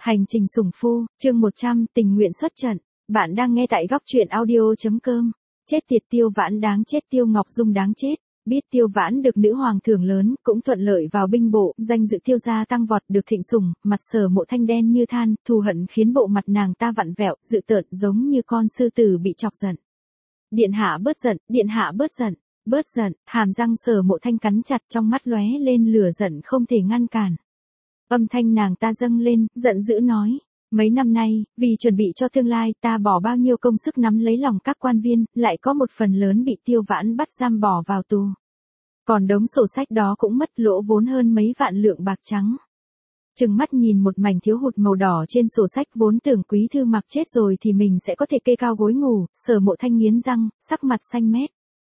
Hành trình sủng phu, chương 100, tình nguyện xuất trận. Bạn đang nghe tại góc truyện audio.com. Chết tiệt, Tiêu Vãn đáng chết, Tiêu Ngọc Dung đáng chết. Biết Tiêu Vãn được nữ hoàng thưởng lớn, cũng thuận lợi vào binh bộ, danh dự Tiêu gia tăng vọt, được thịnh sủng, mặt Sở Mộ Thanh đen như than, thù hận khiến bộ mặt nàng ta vặn vẹo, dự tợn giống như con sư tử bị chọc giận. Điện hạ bớt giận, điện hạ bớt giận, bớt giận. Hàm răng Sở Mộ Thanh cắn chặt, trong mắt lóe lên lửa giận không thể ngăn cản. Âm thanh nàng ta dâng lên, giận dữ nói. Mấy năm nay, vì chuẩn bị cho tương lai, ta bỏ bao nhiêu công sức nắm lấy lòng các quan viên, lại có một phần lớn bị Tiêu Vãn bắt giam bỏ vào tù. Còn đống sổ sách đó cũng mất, lỗ vốn hơn mấy vạn lượng bạc trắng. Trừng mắt nhìn một mảnh thiếu hụt màu đỏ trên sổ sách, vốn tưởng Quý Thư Mặc chết rồi thì mình sẽ có thể kê cao gối ngủ, Sở Mộ Thanh nghiến răng, sắc mặt xanh mét.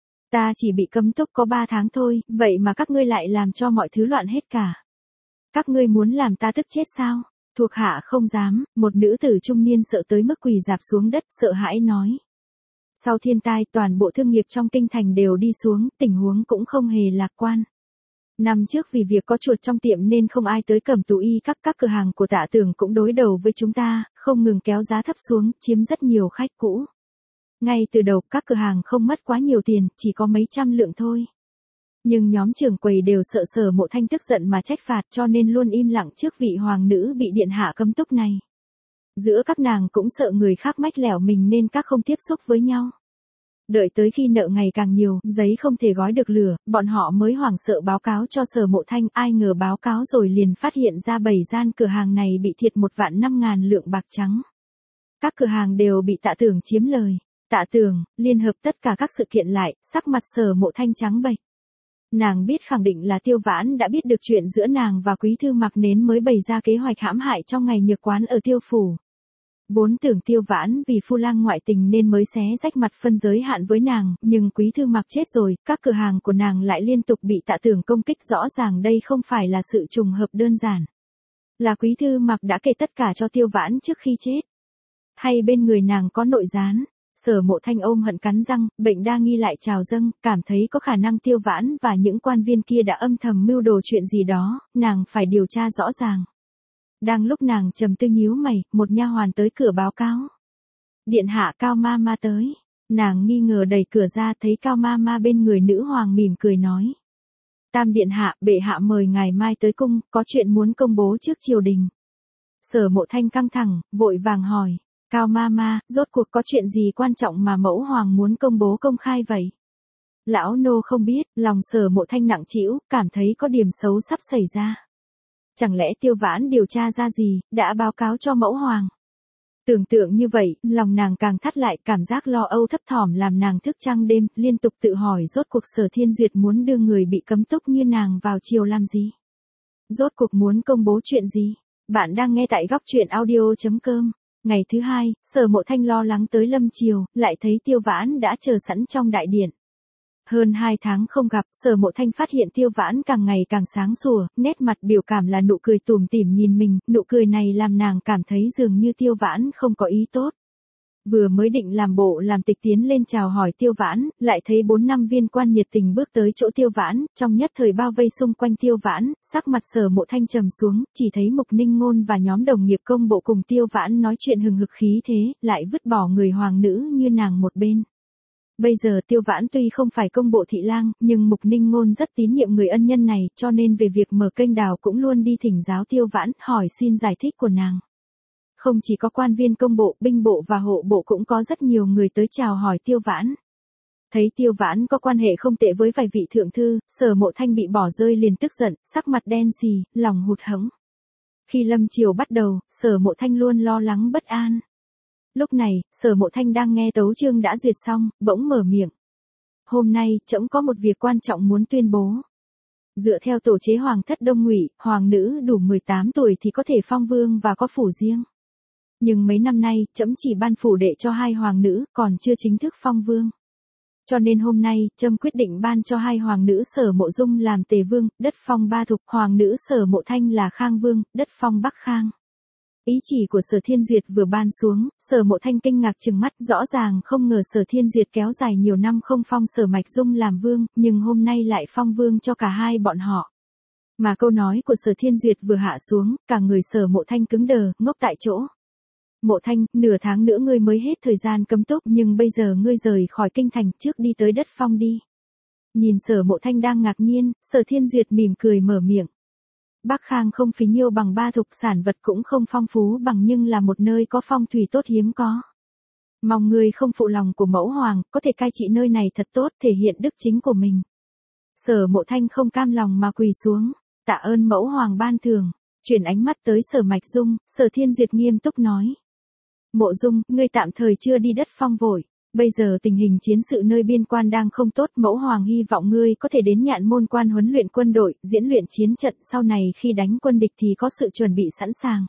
Ta chỉ bị cấm túc có 3 tháng thôi, vậy mà các ngươi lại làm cho mọi thứ loạn hết cả. Các ngươi muốn làm ta tức chết sao? Thuộc hạ không dám. Một nữ tử trung niên sợ tới mức quỳ rạp xuống đất, sợ hãi nói. Sau thiên tai, toàn bộ thương nghiệp trong kinh thành đều đi xuống, tình huống cũng không hề lạc quan. Năm trước vì việc có chuột trong tiệm nên không ai tới Cẩm Tú Y, các cửa hàng của Tạ Tưởng cũng đối đầu với chúng ta, không ngừng kéo giá thấp xuống, chiếm rất nhiều khách cũ. Ngay từ đầu, các cửa hàng không mất quá nhiều tiền, chỉ có mấy trăm lượng thôi. Nhưng nhóm trưởng quầy đều sợ Sở Mộ Thanh tức giận mà trách phạt, cho nên luôn im lặng trước vị hoàng nữ bị điện hạ cấm túc này. Giữa các nàng cũng sợ người khác mách lẻo mình nên các không tiếp xúc với nhau. Đợi tới khi nợ ngày càng nhiều, giấy không thể gói được lửa, bọn họ mới hoảng sợ báo cáo cho Sở Mộ Thanh, ai ngờ báo cáo rồi liền phát hiện ra 7 gian cửa hàng này bị thiệt 1.500.000 lượng bạc trắng. Các cửa hàng đều bị Tạ Tưởng chiếm lời. Tạ Tưởng liên hợp tất cả các sự kiện lại, sắc mặt Sở Mộ Thanh trắng bệch. Nàng biết khẳng định là Tiêu Vãn đã biết được chuyện giữa nàng và Quý Thư Mặc nên mới bày ra kế hoạch hãm hại trong ngày nhược quán ở Tiêu phủ. Vốn tưởng Tiêu Vãn vì phu lang ngoại tình nên mới xé rách mặt phân giới hạn với nàng, nhưng Quý Thư Mặc chết rồi, các cửa hàng của nàng lại liên tục bị Tạ Tưởng công kích, rõ ràng đây không phải là sự trùng hợp đơn giản. Là Quý Thư Mặc đã kể tất cả cho Tiêu Vãn trước khi chết. Hay bên người nàng có nội gián. Sở Mộ Thanh ôm hận cắn răng, bệnh đa nghi lại trào dâng, cảm thấy có khả năng Tiêu Vãn và những quan viên kia đã âm thầm mưu đồ chuyện gì đó, nàng phải điều tra rõ ràng. Đang lúc nàng trầm tư nhíu mày, một nha hoàn tới cửa báo cáo. Điện hạ, Cao ma ma tới. Nàng nghi ngờ đẩy cửa ra, thấy Cao ma ma bên người nữ hoàng mỉm cười nói. Tam điện hạ, bệ hạ mời ngài mai tới cung, có chuyện muốn công bố trước triều đình. Sở Mộ Thanh căng thẳng, vội vàng hỏi. Cao ma ma, rốt cuộc có chuyện gì quan trọng mà mẫu hoàng muốn công bố công khai vậy? Lão nô không biết, lòng Sở Mộ Thanh nặng trĩu, cảm thấy có điểm xấu sắp xảy ra. Chẳng lẽ Tiêu Vãn điều tra ra gì, đã báo cáo cho mẫu hoàng? Tưởng tượng như vậy, lòng nàng càng thắt lại, cảm giác lo âu thấp thỏm làm nàng thức trăng đêm, liên tục tự hỏi rốt cuộc Sở Thiên Duyệt muốn đưa người bị cấm túc như nàng vào triều làm gì? Rốt cuộc muốn công bố chuyện gì? Bạn đang nghe tại góc truyện audio.com. Ngày thứ hai, Sở Mộ Thanh lo lắng tới lâm triều, lại thấy Tiêu Vãn đã chờ sẵn trong đại điện. Hơn 2 tháng không gặp, Sở Mộ Thanh phát hiện Tiêu Vãn càng ngày càng sáng sủa, nét mặt biểu cảm là nụ cười tủm tỉm nhìn mình, nụ cười này làm nàng cảm thấy dường như Tiêu Vãn không có ý tốt. Vừa mới định làm bộ làm tịch tiến lên chào hỏi Tiêu Vãn, lại thấy 4-5 viên quan nhiệt tình bước tới chỗ Tiêu Vãn, trong nhất thời bao vây xung quanh Tiêu Vãn, sắc mặt Sở Mộ Thanh trầm xuống, chỉ thấy Mục Ninh Ngôn và nhóm đồng nghiệp công bộ cùng Tiêu Vãn nói chuyện hừng hực khí thế, lại vứt bỏ người hoàng nữ như nàng một bên. Bây giờ Tiêu Vãn tuy không phải công bộ thị lang, nhưng Mục Ninh Ngôn rất tín nhiệm người ân nhân này, cho nên về việc mở kênh đào cũng luôn đi thỉnh giáo Tiêu Vãn, hỏi xin giải thích của nàng. Không chỉ có quan viên công bộ, binh bộ và hộ bộ cũng có rất nhiều người tới chào hỏi Tiêu Vãn. Thấy Tiêu Vãn có quan hệ không tệ với vài vị thượng thư, Sở Mộ Thanh bị bỏ rơi liền tức giận, sắc mặt đen xì, lòng hụt hẫng. Khi lâm triều bắt đầu, Sở Mộ Thanh luôn lo lắng bất an. Lúc này, Sở Mộ Thanh đang nghe tấu chương đã duyệt xong, bỗng mở miệng. Hôm nay, trẫm có một việc quan trọng muốn tuyên bố. Dựa theo tổ chế hoàng thất Đông Ngụy, hoàng nữ đủ 18 tuổi thì có thể phong vương và có phủ riêng. Nhưng mấy năm nay, trẫm chỉ ban phủ đệ cho 2 hoàng nữ, còn chưa chính thức phong vương. Cho nên hôm nay, trẫm quyết định ban cho 2 hoàng nữ Sở Mộ Dung làm tề vương, đất phong Ba Thục, hoàng nữ Sở Mộ Thanh là Khang vương, đất phong Bắc Khang. Ý chỉ của Sở Thiên Duyệt vừa ban xuống, Sở Mộ Thanh kinh ngạc trừng mắt, rõ ràng không ngờ Sở Thiên Duyệt kéo dài nhiều năm không phong Sở Mạch Dung làm vương, nhưng hôm nay lại phong vương cho cả hai bọn họ. Mà câu nói của Sở Thiên Duyệt vừa hạ xuống, cả người Sở Mộ Thanh cứng đờ, ngốc tại chỗ. Mộ Thanh, nửa tháng nữa ngươi mới hết thời gian cấm túc nhưng bây giờ ngươi rời khỏi kinh thành trước đi tới đất phong đi. Nhìn Sở Mộ Thanh đang ngạc nhiên, Sở Thiên Duyệt mỉm cười mở miệng. Bắc Khang không phí nhiêu bằng ba thục sản vật cũng không phong phú bằng nhưng là một nơi có phong thủy tốt hiếm có. Mong ngươi không phụ lòng của mẫu hoàng, có thể cai trị nơi này thật tốt thể hiện đức chính của mình. Sở Mộ Thanh không cam lòng mà quỳ xuống, tạ ơn mẫu hoàng ban thưởng, chuyển ánh mắt tới Sở Mạch Dung, Sở Thiên Duyệt nghiêm túc nói. Mộ Dung, ngươi tạm thời chưa đi đất phong vội, bây giờ tình hình chiến sự nơi biên quan đang không tốt, mẫu hoàng hy vọng ngươi có thể đến Nhạn Môn Quan huấn luyện quân đội, diễn luyện chiến trận sau này khi đánh quân địch thì có sự chuẩn bị sẵn sàng.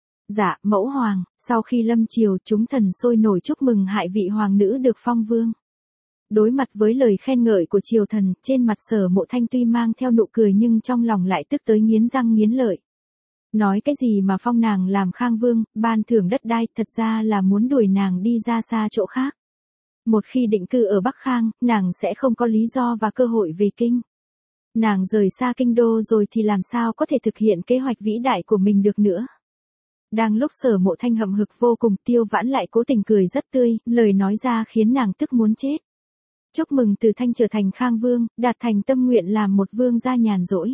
Dạ, mẫu hoàng, sau khi lâm triều chúng thần sôi nổi chúc mừng hại vị hoàng nữ được phong vương. Đối mặt với lời khen ngợi của triều thần, trên mặt Sở Mộ Thanh tuy mang theo nụ cười nhưng trong lòng lại tức tới nghiến răng nghiến lợi. Nói cái gì mà phong nàng làm Khang Vương, ban thưởng đất đai, thật ra là muốn đuổi nàng đi ra xa chỗ khác. Một khi định cư ở Bắc Khang, nàng sẽ không có lý do và cơ hội về kinh. Nàng rời xa kinh đô rồi thì làm sao có thể thực hiện kế hoạch vĩ đại của mình được nữa. Đang lúc Sở Mộ Thanh hậm hực vô cùng, Tiêu Vãn lại cố tình cười rất tươi, lời nói ra khiến nàng tức muốn chết. Chúc mừng Từ Thanh trở thành Khang Vương, đạt thành tâm nguyện làm một vương gia nhàn rỗi.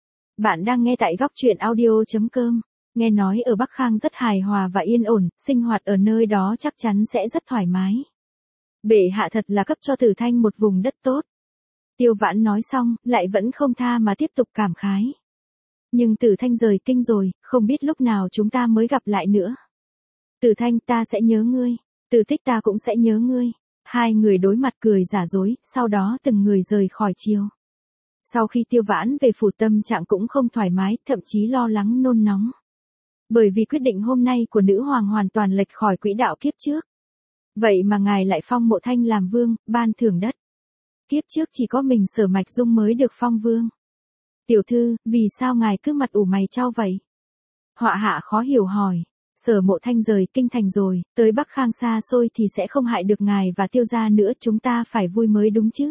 Bạn đang nghe tại góc truyện audio.com. Nghe nói ở Bắc Khang rất hài hòa và yên ổn, sinh hoạt ở nơi đó chắc chắn sẽ rất thoải mái. Bệ hạ thật là cấp cho Tử Thanh một vùng đất tốt. Tiêu Vãn nói xong, lại vẫn không tha mà tiếp tục cảm khái. Nhưng Tử Thanh rời kinh rồi, không biết lúc nào chúng ta mới gặp lại nữa. Tử Thanh, ta sẽ nhớ ngươi. Tử Tích, ta cũng sẽ nhớ ngươi. Hai người đối mặt cười giả dối, sau đó từng người rời khỏi triều. Sau khi Tiêu Vãn về phủ, tâm trạng cũng không thoải mái, thậm chí lo lắng nôn nóng. Bởi vì quyết định hôm nay của nữ hoàng hoàn toàn lệch khỏi quỹ đạo kiếp trước. Vậy mà ngài lại phong Mộ Thanh làm vương, ban thưởng đất. Kiếp trước chỉ có mình Sở Mạch Dung mới được phong vương. Tiểu thư, vì sao ngài cứ mặt ủ mày chau vậy? Họa hạ khó hiểu hỏi. Sở Mộ Thanh rời kinh thành rồi, tới Bắc Khang xa xôi thì sẽ không hại được ngài và Tiêu gia nữa, chúng ta phải vui mới đúng chứ.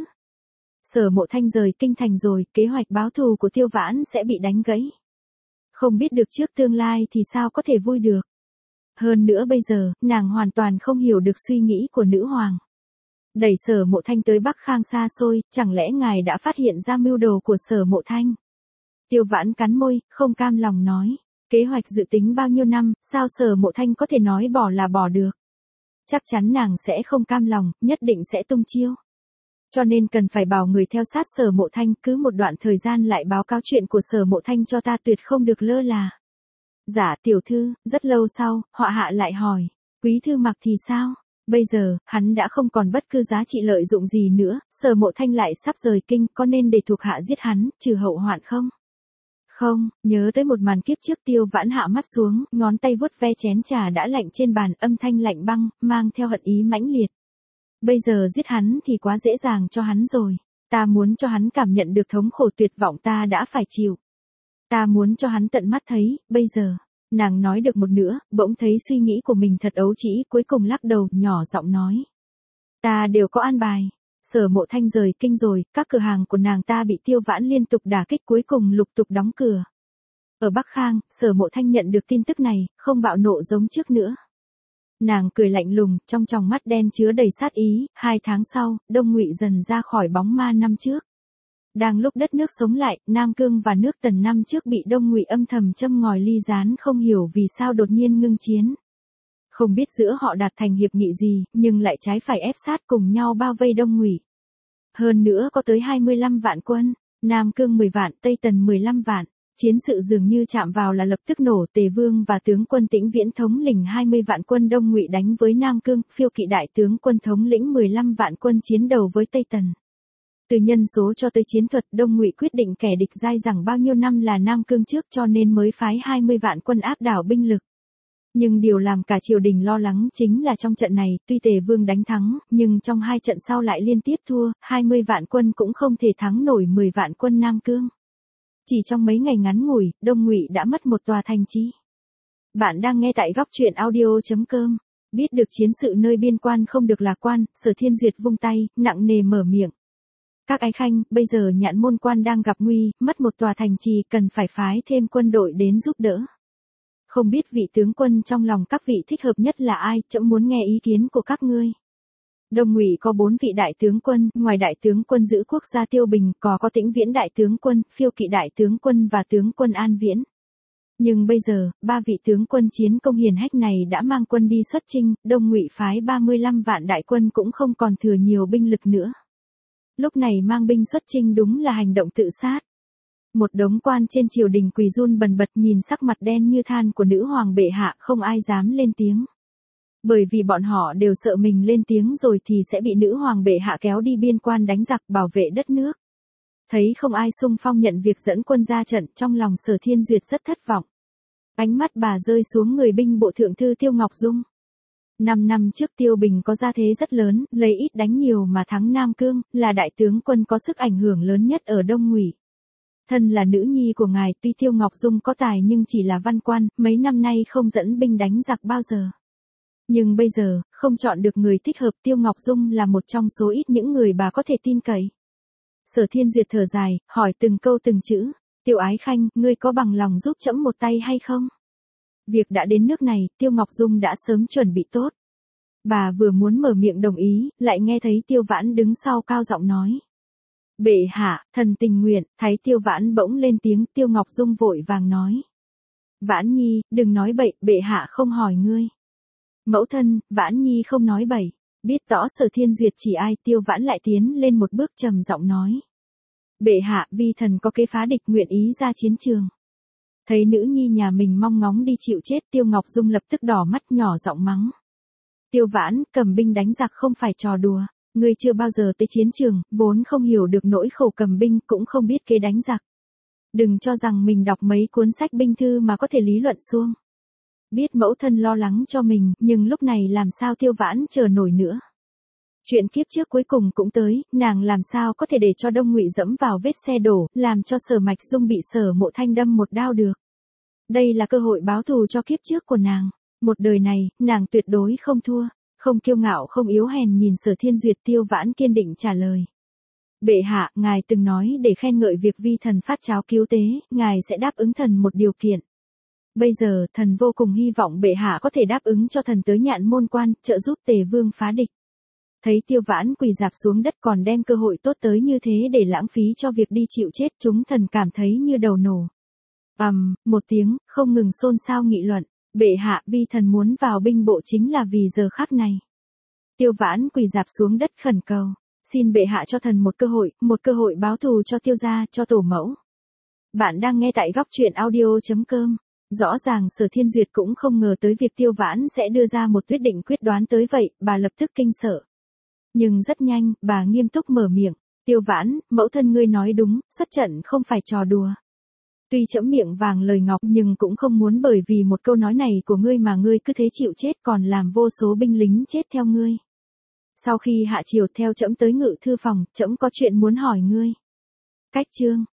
Sở Mộ Thanh rời kinh thành rồi, kế hoạch báo thù của Tiêu Vãn sẽ bị đánh gãy. Không biết được trước tương lai thì sao có thể vui được. Hơn nữa bây giờ, nàng hoàn toàn không hiểu được suy nghĩ của nữ hoàng. Đẩy Sở Mộ Thanh tới Bắc Khang xa xôi, chẳng lẽ ngài đã phát hiện ra mưu đồ của Sở Mộ Thanh? Tiêu Vãn cắn môi, không cam lòng nói. Kế hoạch dự tính bao nhiêu năm, sao Sở Mộ Thanh có thể nói bỏ là bỏ được? Chắc chắn nàng sẽ không cam lòng, nhất định sẽ tung chiêu. Cho nên cần phải bảo người theo sát Sở Mộ Thanh, cứ một đoạn thời gian lại báo cáo chuyện của Sở Mộ Thanh cho ta, tuyệt không được lơ là. Dạ tiểu thư, rất lâu sau, họa hạ lại hỏi, Quý Thư Mặc thì sao? Bây giờ, hắn đã không còn bất cứ giá trị lợi dụng gì nữa, Sở Mộ Thanh lại sắp rời kinh, có nên để thuộc hạ giết hắn, trừ hậu hoạn không? Không, nhớ tới một màn kiếp trước, Tiêu Vãn hạ mắt xuống, ngón tay vuốt ve chén trà đã lạnh trên bàn, âm thanh lạnh băng, mang theo hận ý mãnh liệt. Bây giờ giết hắn thì quá dễ dàng cho hắn rồi. Ta muốn cho hắn cảm nhận được thống khổ tuyệt vọng ta đã phải chịu. Ta muốn cho hắn tận mắt thấy, bây giờ. Nàng nói được một nửa, bỗng thấy suy nghĩ của mình thật ấu trĩ, cuối cùng lắc đầu, nhỏ giọng nói. Ta đều có an bài. Sở Mộ Thanh rời kinh rồi, các cửa hàng của nàng ta bị Tiêu Vãn liên tục đả kích, cuối cùng lục tục đóng cửa. Ở Bắc Khang, Sở Mộ Thanh nhận được tin tức này, không bạo nộ giống trước nữa. Nàng cười lạnh lùng, trong tròng mắt đen chứa đầy sát ý. 2 tháng sau, Đông Ngụy dần ra khỏi bóng ma năm trước. Đang lúc đất nước sống lại, Nam Cương và nước Tần năm trước bị Đông Ngụy âm thầm châm ngòi ly gián, không hiểu vì sao đột nhiên ngưng chiến. Không biết giữa họ đạt thành hiệp nghị gì, nhưng lại trái phải ép sát cùng nhau bao vây Đông Ngụy. Hơn nữa có tới 25 vạn quân, Nam Cương 10 vạn, Tây Tần 15 vạn. Chiến sự dường như chạm vào là lập tức nổ. Tề Vương và tướng quân Tĩnh Viễn thống lĩnh 20 vạn quân Đông Ngụy đánh với Nam Cương, Phiêu Kỵ đại tướng quân thống lĩnh 15 vạn quân chiến đầu với Tây Tần. Từ nhân số cho tới chiến thuật, Đông Ngụy quyết định kẻ địch dai dẳng bao nhiêu năm là Nam Cương trước, cho nên mới phái 20 vạn quân áp đảo binh lực. Nhưng điều làm cả triều đình lo lắng chính là trong trận này, tuy Tề Vương đánh thắng, nhưng trong 2 trận sau lại liên tiếp thua, 20 vạn quân cũng không thể thắng nổi 10 vạn quân Nam Cương. Chỉ trong mấy ngày ngắn ngủi, Đông Ngụy đã mất một tòa thành trì. Bạn đang nghe tại góc truyện audio.com. Biết được chiến sự nơi biên quan không được lạc quan, Sở Thiên Duyệt vung tay, nặng nề mở miệng. Các ái khanh, bây giờ Nhạn Môn Quan đang gặp nguy, mất một tòa thành trì, cần phải phái thêm quân đội đến giúp đỡ. Không biết vị tướng quân trong lòng các vị thích hợp nhất là ai, trẫm muốn nghe ý kiến của các ngươi. Đông Ngụy có 4 vị đại tướng quân, ngoài đại tướng quân giữ quốc gia Tiêu Bình, có Tĩnh Viễn đại tướng quân, Phiêu Kỵ đại tướng quân và tướng quân An Viễn. Nhưng bây giờ, 3 vị tướng quân chiến công hiển hách này đã mang quân đi xuất chinh, Đông Ngụy phái 35 vạn đại quân cũng không còn thừa nhiều binh lực nữa. Lúc này mang binh xuất chinh đúng là hành động tự sát. Một đống quan trên triều đình quỳ run bần bật nhìn sắc mặt đen như than của nữ hoàng bệ hạ, không ai dám lên tiếng. Bởi vì bọn họ đều sợ mình lên tiếng rồi thì sẽ bị nữ hoàng bệ hạ kéo đi biên quan đánh giặc bảo vệ đất nước. Thấy không ai xung phong nhận việc dẫn quân ra trận, trong lòng Sở Thiên Duyệt rất thất vọng. Ánh mắt bà rơi xuống người binh bộ thượng thư Tiêu Ngọc Dung. 5 năm trước Tiêu Bình có gia thế rất lớn, lấy ít đánh nhiều mà thắng Nam Cương, là đại tướng quân có sức ảnh hưởng lớn nhất ở Đông Ngụy. Thân là nữ nhi của ngài, tuy Tiêu Ngọc Dung có tài nhưng chỉ là văn quan, mấy năm nay không dẫn binh đánh giặc bao giờ. Nhưng bây giờ, không chọn được người thích hợp, Tiêu Ngọc Dung là một trong số ít những người bà có thể tin cậy. Sở Thiên Duyệt thở dài, hỏi từng câu từng chữ, Tiêu ái khanh, ngươi có bằng lòng giúp trẫm một tay hay không? Việc đã đến nước này, Tiêu Ngọc Dung đã sớm chuẩn bị tốt. Bà vừa muốn mở miệng đồng ý, lại nghe thấy Tiêu Vãn đứng sau cao giọng nói. Bệ hạ, thần tình nguyện, thấy Tiêu Vãn bỗng lên tiếng, Tiêu Ngọc Dung vội vàng nói. Vãn Nhi, đừng nói bậy, bệ hạ không hỏi ngươi. Mẫu thân, Vãn Nhi không nói bậy. Biết rõ Sở Thiên Duyệt chỉ ai, Tiêu Vãn lại tiến lên một bước trầm giọng nói. Bệ hạ, vi thần có kế phá địch, nguyện ý ra chiến trường. Thấy nữ nhi nhà mình mong ngóng đi chịu chết, Tiêu Ngọc Dung lập tức đỏ mắt nhỏ giọng mắng. Tiêu Vãn, cầm binh đánh giặc không phải trò đùa. Ngươi chưa bao giờ tới chiến trường, vốn không hiểu được nỗi khổ cầm binh, cũng không biết kế đánh giặc. Đừng cho rằng mình đọc mấy cuốn sách binh thư mà có thể lý luận suông. Biết mẫu thân lo lắng cho mình, nhưng lúc này làm sao Tiêu Vãn chờ nổi nữa. Chuyện kiếp trước cuối cùng cũng tới, nàng làm sao có thể để cho Đông Ngụy dẫm vào vết xe đổ, làm cho Sở Mạch Dung bị Sở Mộ Thanh đâm một đao được. Đây là cơ hội báo thù cho kiếp trước của nàng. Một đời này, nàng tuyệt đối không thua, không kiêu ngạo không yếu hèn. Nhìn Sở Thiên Duyệt, Tiêu Vãn kiên định trả lời. Bệ hạ, ngài từng nói để khen ngợi việc vi thần phát cháo cứu tế, ngài sẽ đáp ứng thần một điều kiện. Bây giờ, thần vô cùng hy vọng bệ hạ có thể đáp ứng cho thần tới Nhạn Môn Quan, trợ giúp Tề Vương phá địch. Thấy Tiêu Vãn quỳ rạp xuống đất còn đem cơ hội tốt tới như thế để lãng phí cho việc đi chịu chết, chúng thần cảm thấy như đầu nổ. Một tiếng, không ngừng xôn xao nghị luận. Bệ hạ, vi thần muốn vào binh bộ chính là vì giờ khắc này. Tiêu Vãn quỳ rạp xuống đất khẩn cầu. Xin bệ hạ cho thần một cơ hội báo thù cho Tiêu gia, cho tổ mẫu. Bạn đang nghe tại góc truyện audio.com. Rõ ràng Sở Thiên Duyệt cũng không ngờ tới việc Tiêu Vãn sẽ đưa ra một quyết định quyết đoán tới vậy, bà lập tức kinh sợ. Nhưng rất nhanh, bà nghiêm túc mở miệng. Tiêu Vãn, mẫu thân ngươi nói đúng, xuất trận không phải trò đùa. Tuy trẫm miệng vàng lời ngọc nhưng cũng không muốn bởi vì một câu nói này của ngươi mà ngươi cứ thế chịu chết, còn làm vô số binh lính chết theo ngươi. Sau khi hạ triều theo trẫm tới Ngự thư phòng, trẫm có chuyện muốn hỏi ngươi. Cách chương.